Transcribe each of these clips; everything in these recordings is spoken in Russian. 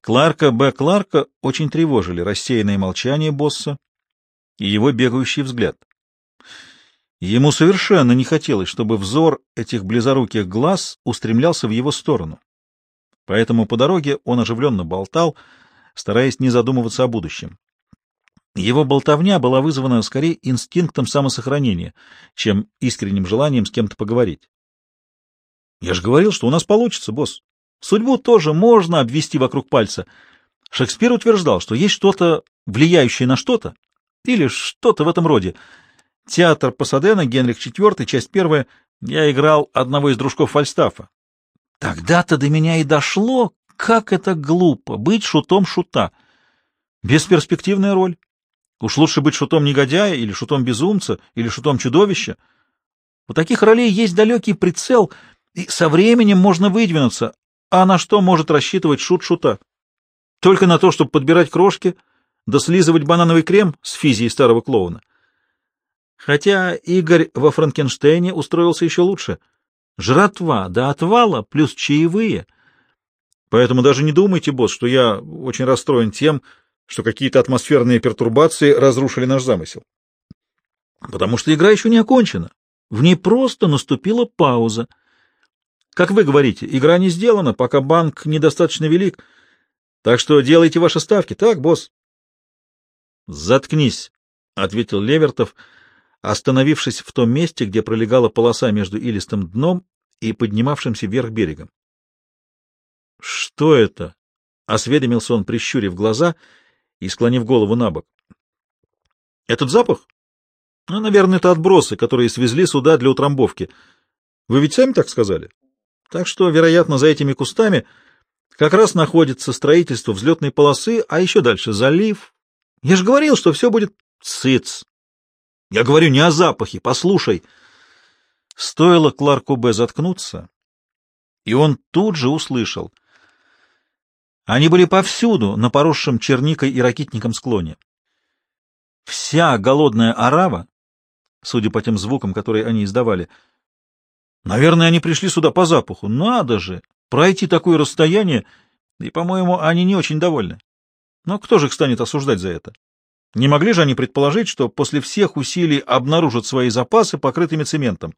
Кларка Б. Кларка очень тревожили рассеянное молчание босса и его бегающий взгляд. Ему совершенно не хотелось, чтобы взор этих близоруких глаз устремлялся в его сторону. Поэтому по дороге он оживленно болтал, стараясь не задумываться о будущем. Его болтовня была вызвана скорее инстинктом самосохранения, чем искренним желанием с кем-то поговорить. «Я же говорил, что у нас получится, босс. Судьбу тоже можно обвести вокруг пальца. Шекспир утверждал, что есть что-то, влияющее на что-то, или что-то в этом роде. Театр Пасадена, Генрих IV, часть 1. Я играл одного из дружков Фальстафа. Тогда-то до меня и дошло, как это глупо — быть шутом шута. Бесперспективная роль. Уж лучше быть шутом негодяя, или шутом безумца, или шутом чудовища. У таких ролей есть далекий прицел, и со временем можно выдвинуться. А на что может рассчитывать шут шута? Только на то, чтобы подбирать крошки, да слизывать банановый крем с физией старого клоуна. Хотя Игорь во Франкенштейне устроился еще лучше. Жратва до отвала плюс чаевые. Поэтому даже не думайте, босс, что я очень расстроен тем, что какие-то атмосферные пертурбации разрушили наш замысел. Потому что игра еще не окончена. В ней просто наступила пауза. Как вы говорите, игра не сделана, пока банк недостаточно велик. Так что делайте ваши ставки. Так, босс? Заткнись, — ответил Левертов, остановившись в том месте, где пролегала полоса между илистым дном и поднимавшимся вверх берегом. — Что это? — осведомился он, прищурив глаза и склонив голову на бок. — Этот запах? Ну, наверное, это отбросы, которые свезли сюда для утрамбовки. Вы ведь сами так сказали? Так что, вероятно, за этими кустами как раз находится строительство взлетной полосы, а еще дальше залив. Я же говорил, что все будет... Цыц! Я говорю не о запахе, послушай. Стоило Кларку Б. заткнуться, и он тут же услышал. Они были повсюду, на поросшем черникой и ракитником склоне. Вся голодная орава, судя по тем звукам, которые они издавали, наверное, они пришли сюда по запаху. Надо же! Пройти такое расстояние, и, по-моему, они не очень довольны. Но кто же их станет осуждать за это? Не могли же они предположить, что после всех усилий обнаружат свои запасы покрытыми цементом?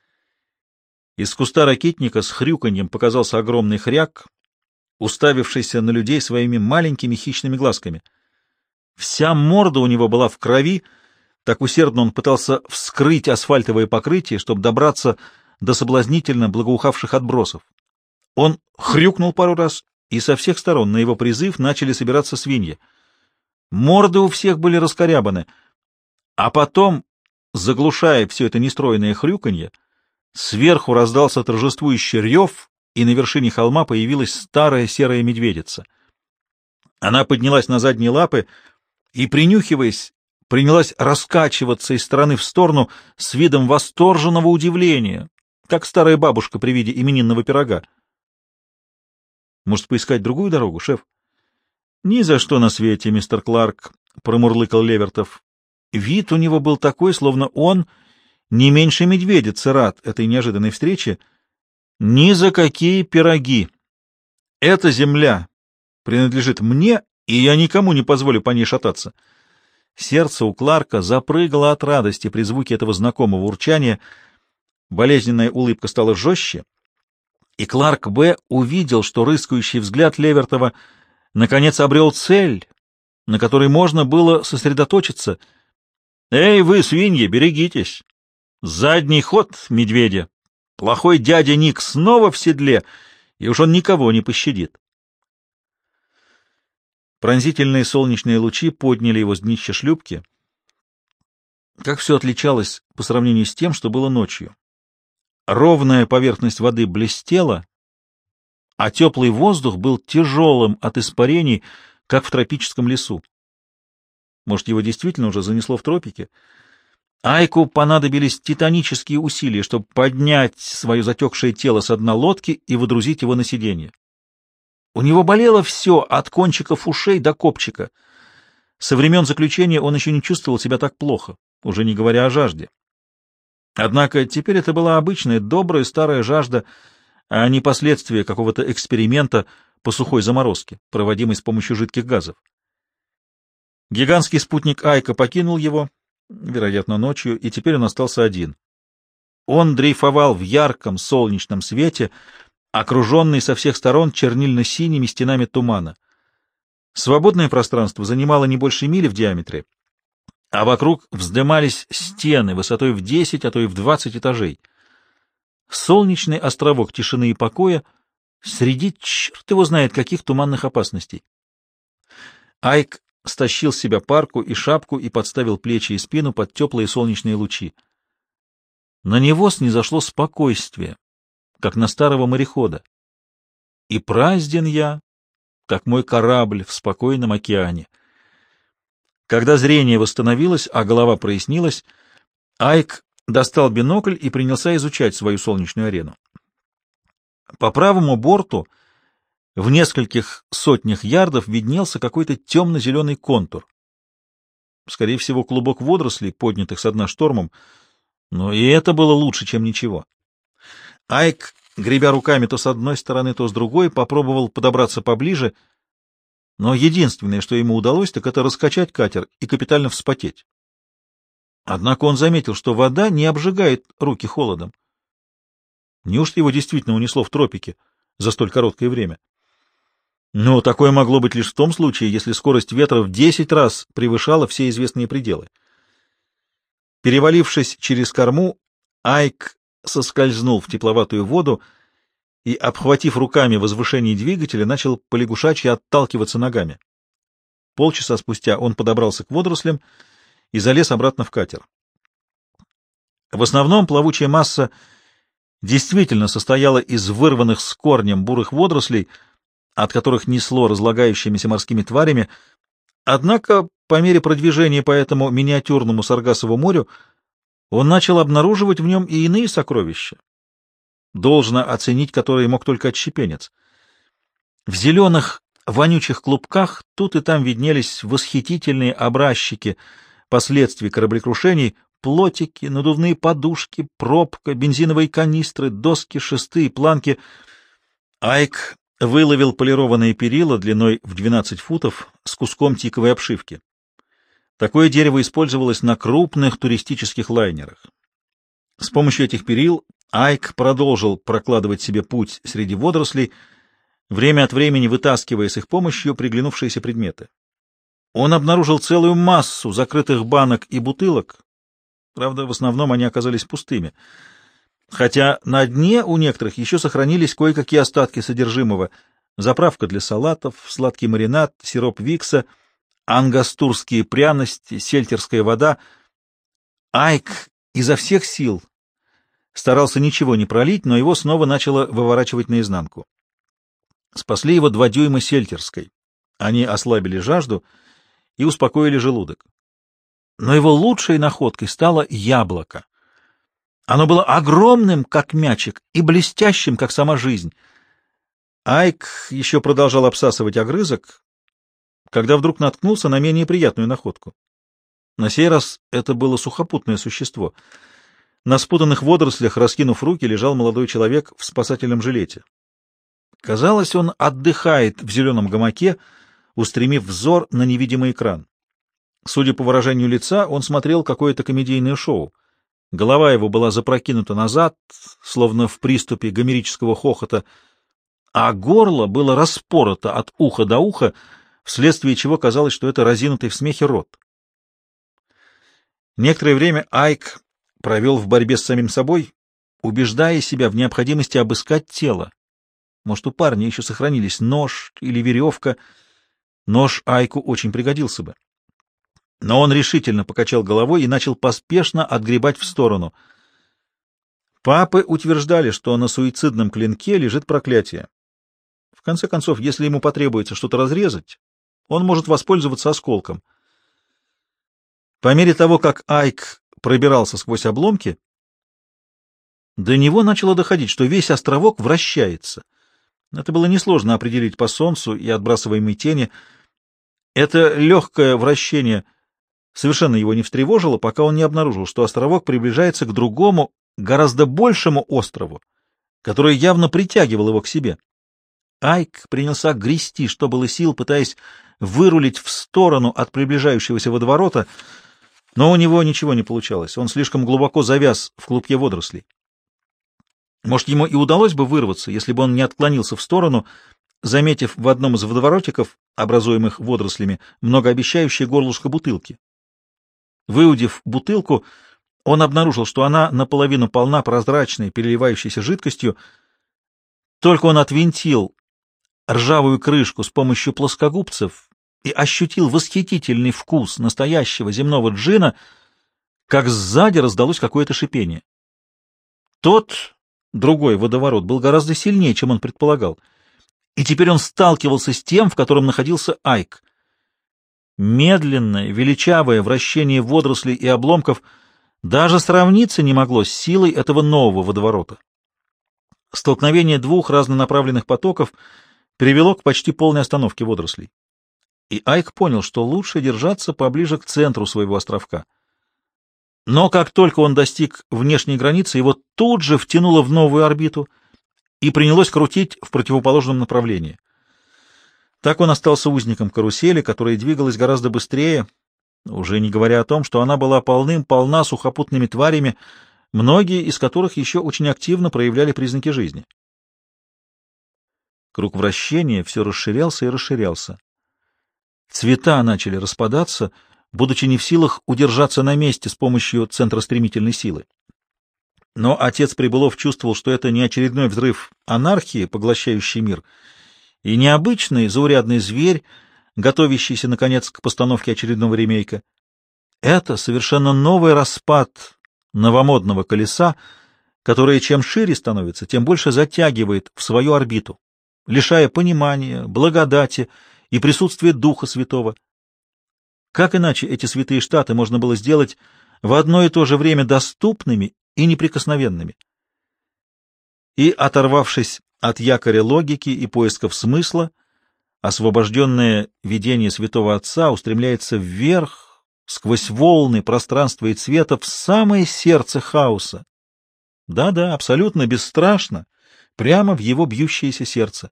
Из куста ракитника с хрюканьем показался огромный хряк, уставившийся на людей своими маленькими хищными глазками. Вся морда у него была в крови, так усердно он пытался вскрыть асфальтовое покрытие, чтобы добраться до соблазнительно благоухавших отбросов. Он хрюкнул пару раз, и со всех сторон на его призыв начали собираться свиньи. Морды у всех были раскорябаны, а потом, заглушая все это нестройное хрюканье, сверху раздался торжествующий рев, и на вершине холма появилась старая серая медведица. Она поднялась на задние лапы и, принюхиваясь, принялась раскачиваться из стороны в сторону с видом восторженного удивления, как старая бабушка при виде именинного пирога. Может, поискать другую дорогу, шеф? — Ни за что на свете, мистер Кларк, — промурлыкал Левертов. Вид у него был такой, словно он не меньше медведицы рад этой неожиданной встрече. Ни за какие пироги. Эта земля принадлежит мне, и я никому не позволю по ней шататься. Сердце у Кларка запрыгало от радости при звуке этого знакомого урчания. Болезненная улыбка стала жестче, и Кларк Б. увидел, что рыскающий взгляд Левертова наконец обрел цель, на которой можно было сосредоточиться. «Эй, вы, свиньи, берегитесь! Задний ход, медведя! Плохой дядя Ник снова в седле, и уж он никого не пощадит!» Пронзительные солнечные лучи подняли его с днища шлюпки. Как все отличалось по сравнению с тем, что было ночью. Ровная поверхность воды блестела, а теплый воздух был тяжелым от испарений, как в тропическом лесу. Может, его действительно уже занесло в тропики? Айку понадобились титанические усилия, чтобы поднять свое затекшее тело с дна лодки и выдрузить его на сиденье. У него болело все, от кончиков ушей до копчика. Со времен заключения он еще не чувствовал себя так плохо, уже не говоря о жажде. Однако теперь это была обычная, добрая старая жажда, а не последствия какого-то эксперимента, по сухой заморозке, проводимой с помощью жидких газов. Гигантский спутник Айка покинул его, вероятно, ночью, и теперь он остался один. Он дрейфовал в ярком солнечном свете, окруженный со всех сторон чернильно-синими стенами тумана. Свободное пространство занимало не больше мили в диаметре, а вокруг вздымались стены высотой в 10, а то и в 20 этажей. Солнечный островок тишины и покоя среди черт его знает каких туманных опасностей. Айк стащил с себя парку и шапку и подставил плечи и спину под теплые солнечные лучи. На него снизошло спокойствие, как на старого морехода. И празден я, как мой корабль в спокойном океане. Когда зрение восстановилось, а голова прояснилась, Айк достал бинокль и принялся изучать свою солнечную арену. По правому борту в нескольких сотнях ярдов виднелся какой-то темно-зеленый контур. Скорее всего, клубок водорослей, поднятых со дна штормом, но и это было лучше, чем ничего. Айк, гребя руками то с одной стороны, то с другой, попробовал подобраться поближе, но единственное, что ему удалось, так это раскачать катер и капитально вспотеть. Однако он заметил, что вода не обжигает руки холодом. Неужто его действительно унесло в тропики за столь короткое время? Но такое могло быть лишь в том случае, если скорость ветра в 10 раз превышала все известные пределы. Перевалившись через корму, Айк соскользнул в тепловатую воду и, обхватив руками возвышение двигателя, начал полягушачьи отталкиваться ногами. Полчаса спустя он подобрался к водорослям и залез обратно в катер. В основном плавучая масса действительно состояла из вырванных с корнем бурых водорослей, от которых несло разлагающимися морскими тварями, однако по мере продвижения по этому миниатюрному Саргассову морю он начал обнаруживать в нем и иные сокровища, должно оценить которые мог только отщепенец. В зеленых вонючих клубках тут и там виднелись восхитительные образчики последствий кораблекрушений, плотики, надувные подушки, пробка, бензиновые канистры, доски, шесты и планки. Айк выловил полированные перила длиной в 12 футов с куском тиковой обшивки. Такое дерево использовалось на крупных туристических лайнерах. С помощью этих перил Айк продолжил прокладывать себе путь среди водорослей, время от времени вытаскивая с их помощью приглянувшиеся предметы. Он обнаружил целую массу закрытых банок и бутылок, правда, в основном они оказались пустыми, хотя на дне у некоторых еще сохранились кое-какие остатки содержимого: заправка для салатов, сладкий маринад, сироп Викса, ангастурские пряности, сельтерская вода. Айк изо всех сил старался ничего не пролить, но его снова начало выворачивать наизнанку. Спасли его 2 дюйма сельтерской. Они ослабили жажду и успокоили желудок. Но его лучшей находкой стало яблоко. Оно было огромным, как мячик, и блестящим, как сама жизнь. Айк еще продолжал обсасывать огрызок, когда вдруг наткнулся на менее приятную находку. На сей раз это было сухопутное существо. На спутанных водорослях, раскинув руки, лежал молодой человек в спасательном жилете. Казалось, он отдыхает в зеленом гамаке, устремив взор на невидимый экран. Судя по выражению лица, он смотрел какое-то комедийное шоу. Голова его была запрокинута назад, словно в приступе гомерического хохота, а горло было распорото от уха до уха, вследствие чего казалось, что это разинутый в смехе рот. Некоторое время Айк провел в борьбе с самим собой, убеждая себя в необходимости обыскать тело. Может, у парня еще сохранились нож или веревка. Нож Айку очень пригодился бы. Но он решительно покачал головой и начал поспешно отгребать в сторону. Папы утверждали, что на суицидном клинке лежит проклятие. В конце концов, если ему потребуется что-то разрезать, он может воспользоваться осколком. По мере того, как Айк пробирался сквозь обломки, до него начало доходить, что весь островок вращается. Это было несложно определить по солнцу и отбрасываемой тени. Это легкое вращение совершенно его не встревожило, пока он не обнаружил, что островок приближается к другому, гораздо большему острову, который явно притягивал его к себе. Айк принялся грести, что было сил, пытаясь вырулить в сторону от приближающегося водоворота, но у него ничего не получалось. Он слишком глубоко завяз в клубке водорослей. Может, ему и удалось бы вырваться, если бы он не отклонился в сторону, заметив в одном из водоворотиков, образуемых водорослями, многообещающее горлышко бутылки. Выудив бутылку, он обнаружил, что она наполовину полна прозрачной, переливающейся жидкостью. Только он отвинтил ржавую крышку с помощью плоскогубцев и ощутил восхитительный вкус настоящего земного джина, как сзади раздалось какое-то шипение. Другой водоворот был гораздо сильнее, чем он предполагал, и теперь он сталкивался с тем, в котором находился Айк. Медленное, величавое вращение водорослей и обломков даже сравниться не могло с силой этого нового водоворота. Столкновение двух разнонаправленных потоков привело к почти полной остановке водорослей. И Айк понял, что лучше держаться поближе к центру своего островка. Но как только он достиг внешней границы, его тут же втянуло в новую орбиту и принялось крутить в противоположном направлении. Так он остался узником карусели, которая двигалась гораздо быстрее, уже не говоря о том, что она была полна сухопутными тварями, многие из которых еще очень активно проявляли признаки жизни. Круг вращения все расширялся и расширялся. Цвета начали распадаться, будучи не в силах удержаться на месте с помощью центростремительной силы. Но отец Прибылов чувствовал, что это не очередной взрыв анархии, поглощающий мир, и необычный заурядный зверь, готовящийся, наконец, к постановке очередного ремейка. Это совершенно новый распад новомодного колеса, которое чем шире становится, тем больше затягивает в свою орбиту, лишая понимания, благодати и присутствия Духа Святого. Как иначе эти святые штаты можно было сделать в одно и то же время доступными и неприкосновенными? И, оторвавшись от якоря логики и поисков смысла, освобожденное видение Святого Отца устремляется вверх, сквозь волны пространства и цвета, в самое сердце хаоса. Да-да, абсолютно бесстрашно, прямо в его бьющееся сердце.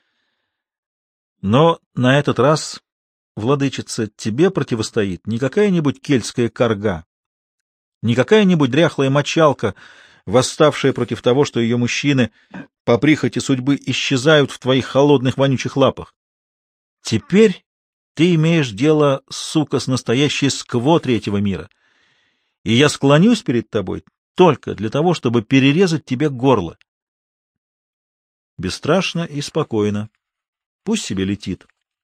Но на этот раз, владычица, тебе противостоит не какая-нибудь кельтская карга, не какая-нибудь дряхлая мочалка, восставшая против того, что ее мужчины по прихоти судьбы исчезают в твоих холодных вонючих лапах. Теперь ты имеешь дело, сука, с настоящей скво третьего мира, и я склонюсь перед тобой только для того, чтобы перерезать тебе горло. Бесстрашно и спокойно. Пусть себе летит.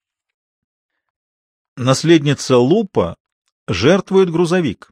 Наследница Лупа жертвует грузовик.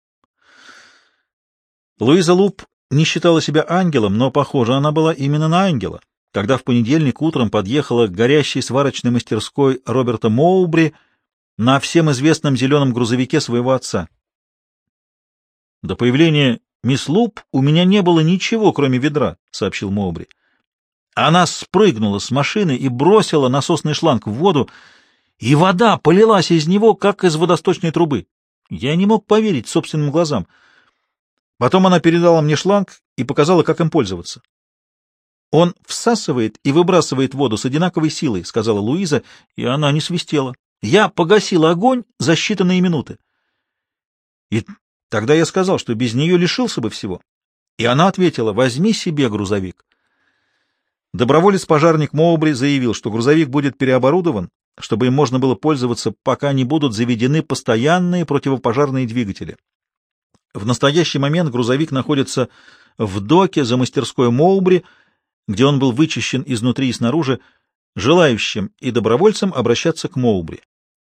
Луиза Луп не считала себя ангелом, но, похоже, она была именно на ангела, когда в понедельник утром подъехала к горящей сварочной мастерской Роберта Моубри на всем известном зеленом грузовике своего отца. До появления мисс Луп у меня не было ничего, кроме ведра, — сообщил Моубри. Она спрыгнула с машины и бросила насосный шланг в воду, и вода полилась из него, как из водосточной трубы. Я не мог поверить собственным глазам. Потом она передала мне шланг и показала, как им пользоваться. «Он всасывает и выбрасывает воду с одинаковой силой», — сказала Луиза, и она не свистела. «Я погасила огонь за считанные минуты». И тогда я сказал, что без нее лишился бы всего. И она ответила: «Возьми себе грузовик». Доброволец-пожарник Моубри заявил, что грузовик будет переоборудован, чтобы им можно было пользоваться, пока не будут заведены постоянные противопожарные двигатели. В настоящий момент грузовик находится в доке за мастерской Моубри, где он был вычищен изнутри и снаружи, желающим и добровольцам обращаться к Моубри.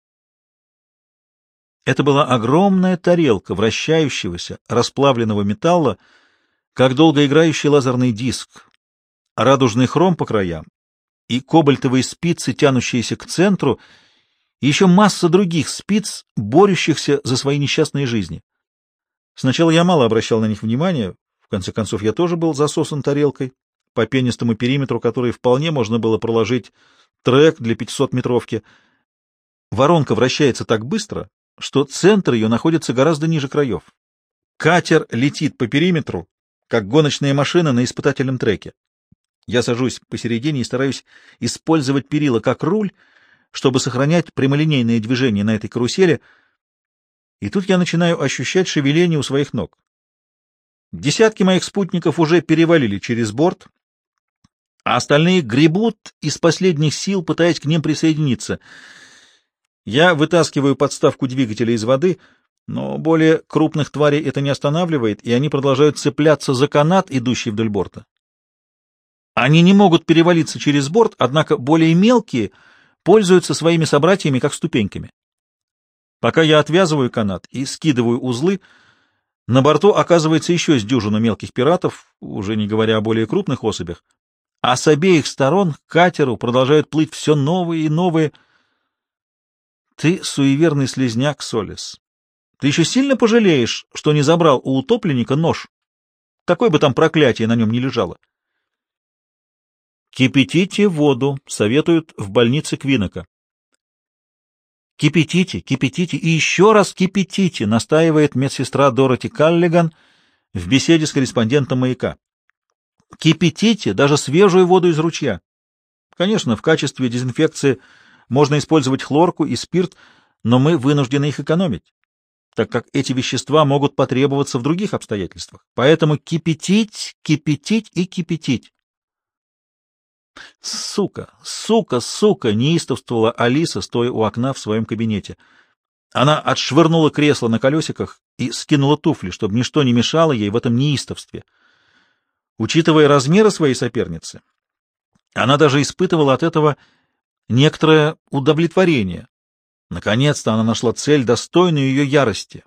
Это была огромная тарелка вращающегося, расплавленного металла, как долгоиграющий лазерный диск, радужный хром по краям и кобальтовые спицы, тянущиеся к центру, и еще масса других спиц, борющихся за свои несчастные жизни. Сначала я мало обращал на них внимания, в конце концов я тоже был засосан тарелкой, по пенистому периметру которой вполне можно было проложить трек для 500-метровки. Воронка вращается так быстро, что центр ее находится гораздо ниже краев. Катер летит по периметру, как гоночная машина на испытательном треке. Я сажусь посередине и стараюсь использовать перила как руль, чтобы сохранять прямолинейное движение на этой карусели, и тут я начинаю ощущать шевеление у своих ног. Десятки моих спутников уже перевалили через борт, а остальные гребут из последних сил, пытаясь к ним присоединиться. Я вытаскиваю подставку двигателя из воды, но более крупных тварей это не останавливает, и они продолжают цепляться за канат, идущий вдоль борта. Они не могут перевалиться через борт, однако более мелкие пользуются своими собратьями как ступеньками. Пока я отвязываю канат и скидываю узлы, на борту оказывается еще с дюжину мелких пиратов, уже не говоря о более крупных особях, а с обеих сторон к катеру продолжают плыть все новые и новые. Ты суеверный слизняк, Солис. Ты еще сильно пожалеешь, что не забрал у утопленника нож. Какое бы там проклятие на нем ни лежало. Кипятите воду, советуют в больнице Квинока. Кипятите, кипятите и еще раз кипятите, настаивает медсестра Дороти Каллиган в беседе с корреспондентом «Маяка». Кипятите даже свежую воду из ручья. Конечно, в качестве дезинфекции можно использовать хлорку и спирт, но мы вынуждены их экономить, так как эти вещества могут потребоваться в других обстоятельствах. Поэтому кипятить, кипятить и кипятить. «Сука! Сука! Сука!» — неистовствовала Алиса, стоя у окна в своем кабинете. Она отшвырнула кресло на колесиках и скинула туфли, чтобы ничто не мешало ей в этом неистовстве. Учитывая размеры своей соперницы, она даже испытывала от этого некоторое удовлетворение. Наконец-то она нашла цель, достойную ее ярости.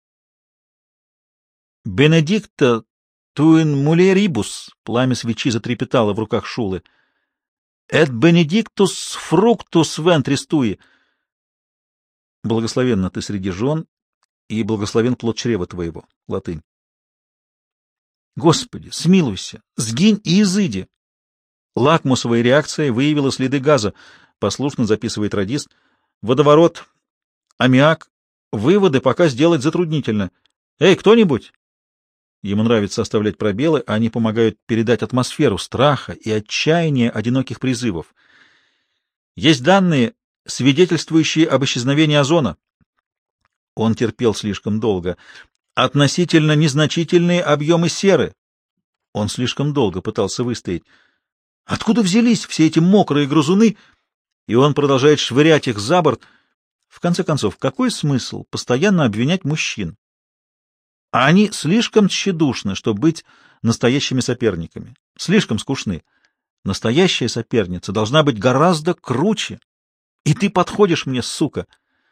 «Бенедикта туин мулерибус» — пламя свечи затрепетало в руках Шулы. «Эт бенедиктус фруктус вентрис туи». «Благословенна ты среди жен, и благословен плод чрева твоего». Латынь. «Господи, смилуйся, сгинь и изыди». Лакмусовая реакция выявила следы газа, послушно записывает радист. Водоворот, аммиак. Выводы пока сделать затруднительно. Эй, кто-нибудь? Ему нравится оставлять пробелы, а они помогают передать атмосферу страха и отчаяния одиноких призывов. Есть данные, свидетельствующие об исчезновении озона. Он терпел слишком долго. Относительно незначительные объемы серы. Он слишком долго пытался выстоять. Откуда взялись все эти мокрые грызуны? И он продолжает швырять их за борт. В конце концов, какой смысл постоянно обвинять мужчин? А они слишком тщедушны, чтобы быть настоящими соперниками. Слишком скучны. Настоящая соперница должна быть гораздо круче. И ты подходишь мне, сука.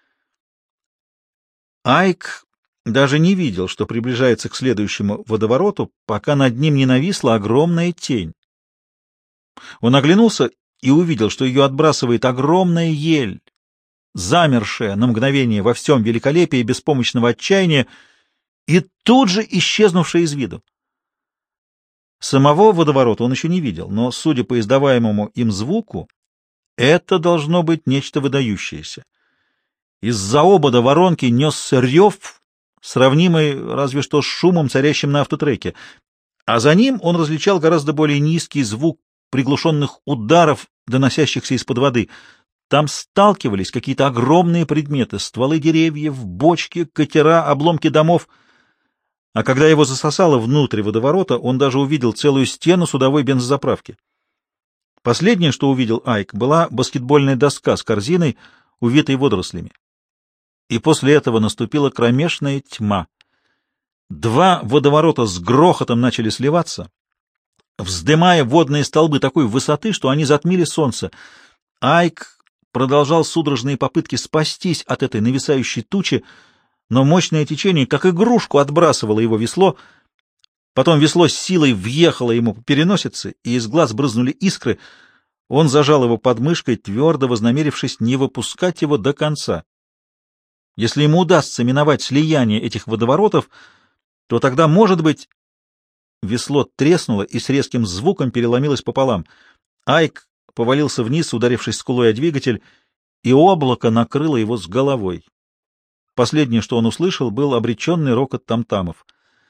Айк даже не видел, что приближается к следующему водовороту, пока над ним не нависла огромная тень. Он оглянулся и увидел, что ее отбрасывает огромная ель, замершая на мгновение во всем великолепии беспомощного отчаяния и тут же исчезнувшая из виду. Самого водоворота он еще не видел, но, судя по издаваемому им звуку, это должно быть нечто выдающееся. Из-за обода воронки несся рев, сравнимый разве что с шумом, царящим на автотреке, а за ним он различал гораздо более низкий звук приглушенных ударов, доносящихся из-под воды. Там сталкивались какие-то огромные предметы, стволы деревьев, бочки, катера, обломки домов. А когда его засосало внутрь водоворота, он даже увидел целую стену судовой бензозаправки. Последнее, что увидел Айк, была баскетбольная доска с корзиной, увитой водорослями. И после этого наступила кромешная тьма. Два водоворота с грохотом начали сливаться, вздымая водные столбы такой высоты, что они затмили солнце. Айк продолжал судорожные попытки спастись от этой нависающей тучи, но мощное течение, как игрушку, отбрасывало его весло. Потом весло с силой въехало ему по переносице, и из глаз брызнули искры. Он зажал его под мышкой, твердо вознамерившись не выпускать его до конца. Если ему удастся миновать слияние этих водоворотов, то тогда, может быть... Весло треснуло и с резким звуком переломилось пополам. Айк повалился вниз, ударившись скулой о двигатель, и облако накрыло его с головой. Последнее, что он услышал, был обреченный рокот там-тамов.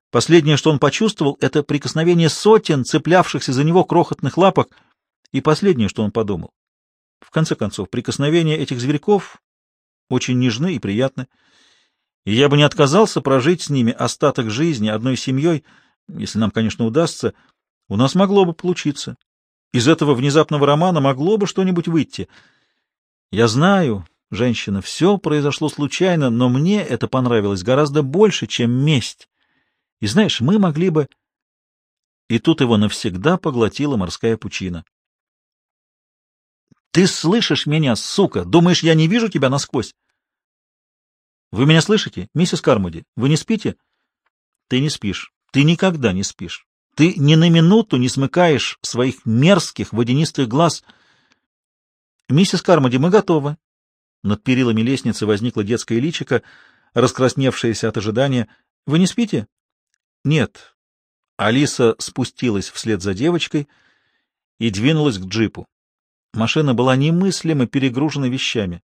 Последнее, что он почувствовал, — это прикосновение сотен цеплявшихся за него крохотных лапок, и последнее, что он подумал. В конце концов, прикосновения этих зверьков очень нежны и приятны, и я бы не отказался прожить с ними остаток жизни одной семьей, если нам, конечно, удастся. У нас могло бы получиться. Из этого внезапного романа могло бы что-нибудь выйти. Я знаю, женщина, все произошло случайно, но мне это понравилось гораздо больше, чем месть. И знаешь, мы могли бы... И тут его навсегда поглотила морская пучина. — Ты слышишь меня, сука? Думаешь, я не вижу тебя насквозь? — Вы меня слышите, миссис Кармоди? Вы не спите? — Ты не спишь. Ты никогда не спишь. Ты ни на минуту не смыкаешь своих мерзких водянистых глаз. — Миссис Кармоди, мы готовы. Над перилами лестницы возникло детское личико, раскрасневшееся от ожидания. — Вы не спите? — Нет. Алиса спустилась вслед за девочкой и двинулась к джипу. Машина была немыслимо перегружена вещами.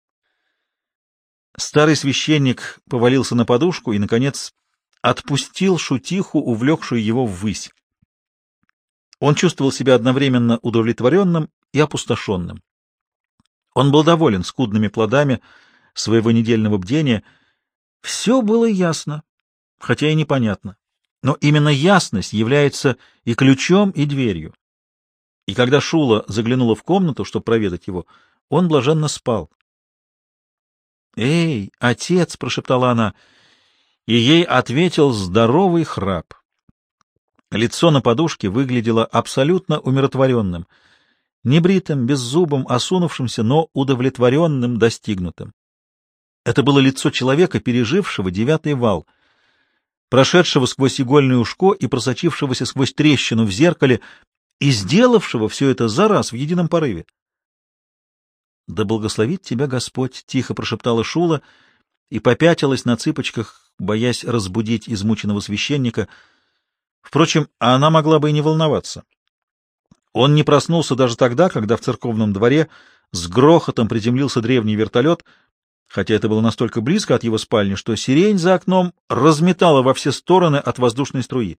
Старый священник повалился на подушку и, наконец, отпустил шутиху, увлекшую его ввысь. Он чувствовал себя одновременно удовлетворенным и опустошенным. Он был доволен скудными плодами своего недельного бдения. Все было ясно, хотя и непонятно. Но именно ясность является и ключом, и дверью. И когда Шула заглянула в комнату, чтобы проведать его, он блаженно спал. «Эй, отец!» — прошептала она, и ей ответил здоровый храп. Лицо на подушке выглядело абсолютно умиротворенным, небритым, беззубым, осунувшимся, но удовлетворенным, достигнутым. Это было лицо человека, пережившего 9-й вал, прошедшего сквозь игольное ушко и просочившегося сквозь трещину в зеркале и сделавшего все это за раз в едином порыве. «Да благословит тебя Господь!» — тихо прошептала Шула и попятилась на цыпочках, боясь разбудить измученного священника. Впрочем, она могла бы и не волноваться. Он не проснулся даже тогда, когда в церковном дворе с грохотом приземлился древний вертолет, хотя это было настолько близко от его спальни, что сирень за окном разметала во все стороны от воздушной струи.